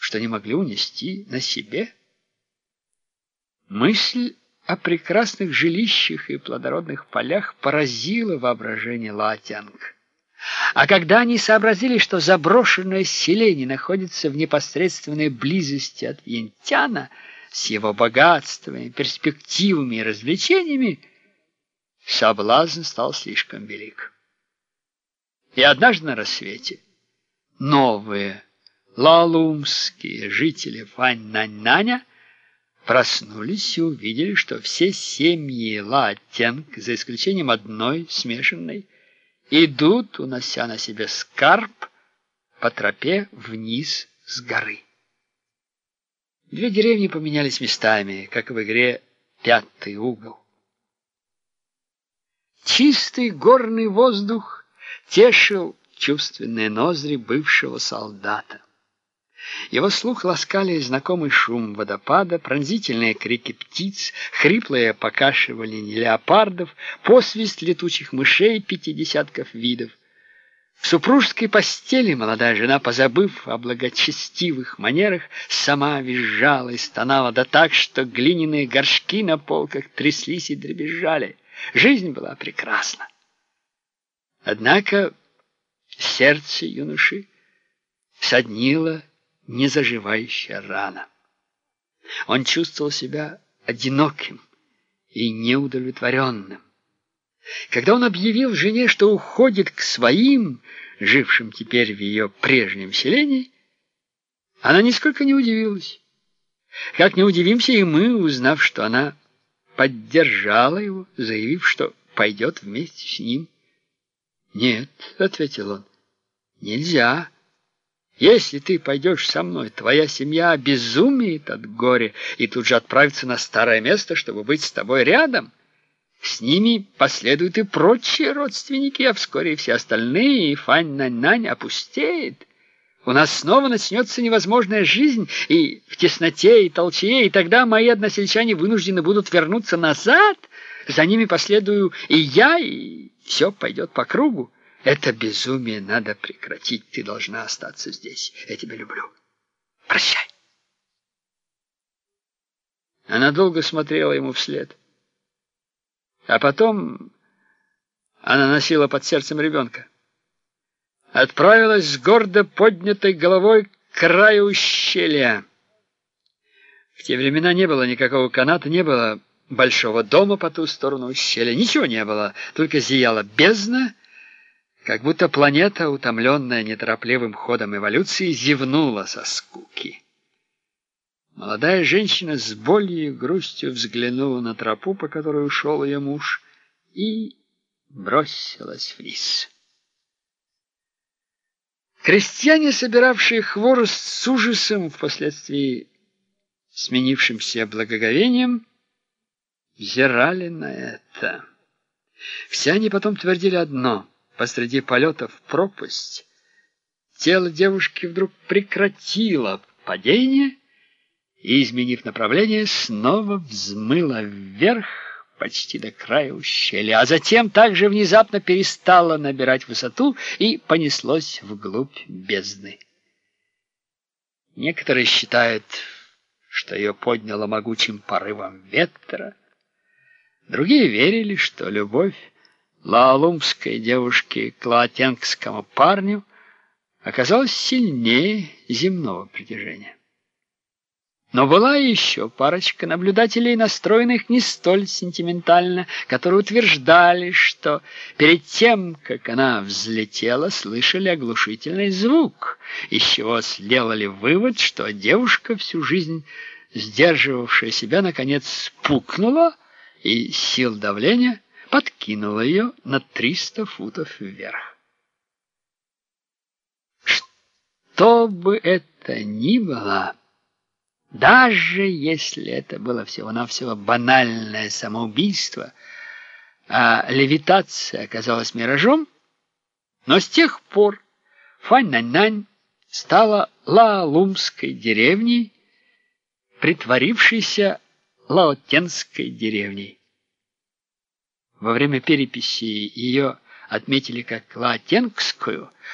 что не могли унести на себе. Мысль о прекрасных жилищах и плодородных полях поразила воображение Лаотянг. А когда они сообразили, что заброшенное селение находится в непосредственной близости от Вьентяна с его богатствами, перспективами и развлечениями, соблазн стал слишком велик. И однажды на рассвете новые лаолумские жители Фаньнаньнаня проснулись и увидели, что все семьи Лаотянг, за исключением одной смешанной, идут, унося на себе скарб по тропе вниз с горы. Две деревни поменялись местами, как в игре «Пятый угол». Чистый горный воздух тешил чувственные ноздри бывшего солдата. Его слух ласкали знакомый шум водопада, пронзительные крики птиц, хриплое покашивание леопардов, посвист летучих мышей 50 видов. В супружеской постели молодая жена, позабыв о благочестивых манерах, сама визжала и стонала, да так, что глиняные горшки на полках тряслись и дребезжали. Жизнь была прекрасна. Однако сердце юноши соднило незаживающая рана. Он чувствовал себя одиноким и неудовлетворенным. Когда он объявил жене, что уходит к своим, жившим теперь в ее прежнем селении, она нисколько не удивилась. Как не удивимся и мы, узнав, что она поддержала его, заявив, что пойдет вместе с ним. «Нет», — ответил он, — «нельзя. Если ты пойдешь со мной, твоя семья обезумеет от горя и тут же отправится на старое место, чтобы быть с тобой рядом. С ними последуют и прочие родственники, а вскоре и все остальные, и Фаньнаньнань опустеет. У нас снова начнется невозможная жизнь и в тесноте, и толчее, и тогда мои односельчане вынуждены будут вернуться назад. За ними последую и я, и все пойдет по кругу. Это безумие надо прекратить. Ты должна остаться здесь. Я тебя люблю. Прощай. Она долго смотрела ему вслед. А потом она носила под сердцем ребенка. Отправилась с гордо поднятой головой к краю ущелья. В те времена не было никакого каната, не было большого дома по ту сторону ущелья. Ничего не было, только зияла бездна, как будто планета, утомленная неторопливым ходом эволюции, зевнула со скуки. Молодая женщина с болью и грустью взглянула на тропу, по которой ушел ее муж, и бросилась вниз. Крестьяне, собиравшие хворост с ужасом, впоследствии сменившимся благоговением, взирали на это. Все они потом твердили одно: посреди полета в пропасть тело девушки вдруг прекратило падение и, изменив направление, снова взмыло вверх почти до края ущелья, а затем также внезапно перестало набирать высоту и понеслось вглубь бездны. Некоторые считают, что ее подняло могучим порывом ветра. Другие верили, что любовь лаолумской девушки к лаотянгскому парню оказалась сильнее земного притяжения. Но была еще парочка наблюдателей, настроенных не столь сентиментально, которые утверждали, что перед тем, как она взлетела, слышали оглушительный звук, из чего сделали вывод, что девушка, всю жизнь сдерживавшая себя, наконец пукнула, и сил давления подкинула ее на 300 футов вверх. Что бы это ни было, даже если это было всего-навсего банальное самоубийство, а левитация оказалась миражом, но с тех пор Фаньнаньнань стала лаолумской деревней, притворившейся лаотянской деревней. Во время переписи ее отметили как лаотянгскую,